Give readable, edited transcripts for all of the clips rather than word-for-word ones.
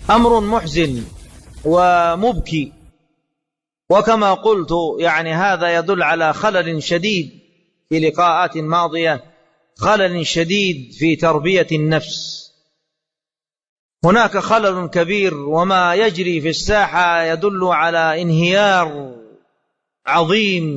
أمر محزن ومبكي، وكما قلت يعني هذا يدل على خلل شديد في لقاءات ماضية، خلل شديد في تربية النفس. هناك خلل كبير، وما يجري في الساحة يدل على انهيار عظيم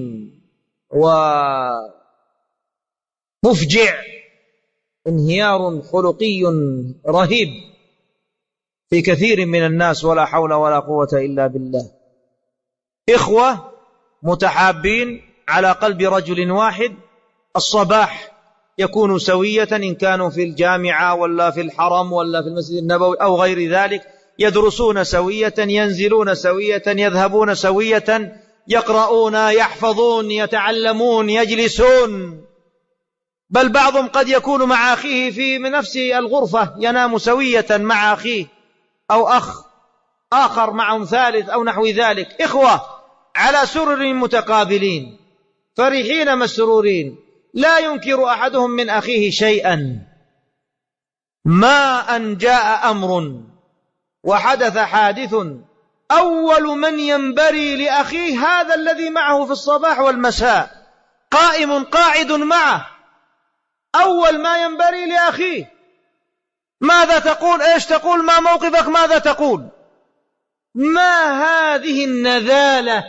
ومفجع، انهيار خلقي رهيب في كثير من الناس، ولا حول ولا قوة إلا بالله. إخوة متحابين على قلب رجل واحد، الصباح يكون سوية إن كانوا في الجامعة ولا في الحرم ولا في المسجد النبوي أو غير ذلك، يدرسون سوية، ينزلون سوية، يذهبون سوية، يقرؤون، يحفظون، يتعلمون، يجلسون، بل بعضهم قد يكون مع أخيه في نفس الغرفة، ينام سوية مع أخيه أو أخ آخر معهم ثالث أو نحو ذلك. إخوة على سرر متقابلين فرحين مسرورين، لا ينكر أحدهم من أخيه شيئا. ما أن جاء أمر وحدث حادث، أول من ينبري لأخيه هذا الذي معه في الصباح والمساء، قائم قاعد معه، أول ما ينبري لأخيه ماذا تقول، إيش تقول، ما موقفك، ماذا تقول. ما هذه النذالة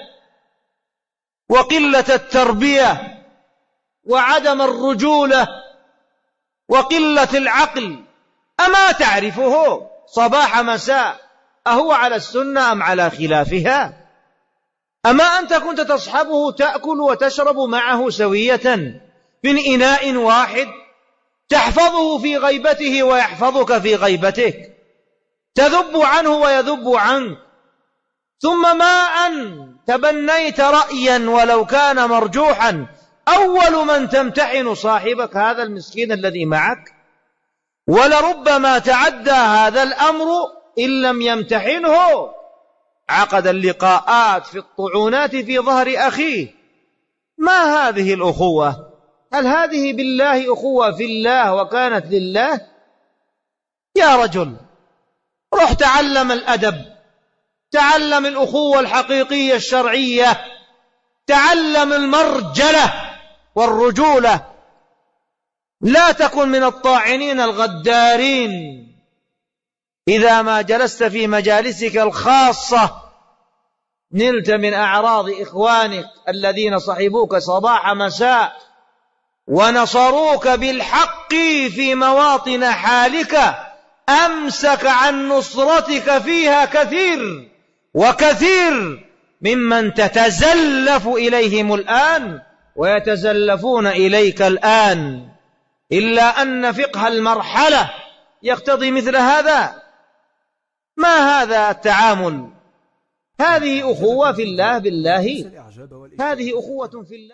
وقلة التربية وعدم الرجولة وقلة العقل؟ أما تعرفه صباح مساء أهو على السنة أم على خلافها؟ أما أنت كنت تصحبه تأكل وتشرب معه سوية من إناء واحد، تحفظه في غيبته ويحفظك في غيبتك، تذب عنه ويذب عنك، ثم ما أن تبنيت رأيا ولو كان مرجوحا، أول من تمتحن صاحبك هذا المسكين الذي معك، ولربما تعدى هذا الأمر إن لم يمتحنه، عقد اللقاءات في الطعونات في ظهر أخيه. ما هذه الأخوة؟ هل هذه بالله أخوة في الله وكانت لله؟ يا رجل روح تعلم الأدب، تعلم الأخوة الحقيقية الشرعية، تعلم المرجلة والرجولة، لا تكن من الطاعنين الغدارين. إذا ما جلست في مجالسك الخاصة نلت من أعراض إخوانك الذين صحبوك صباح مساء ونصروك بالحق في مواطن حالك، أمسك عن نصرتك فيها كثير وكثير ممن تتزلف إليهم الآن ويتزلفون إليك الآن، إلا أن فقه المرحلة يقتضي مثل هذا. ما هذا التعامل؟ هذه أخوة في الله بالله، هذه أخوة في الله.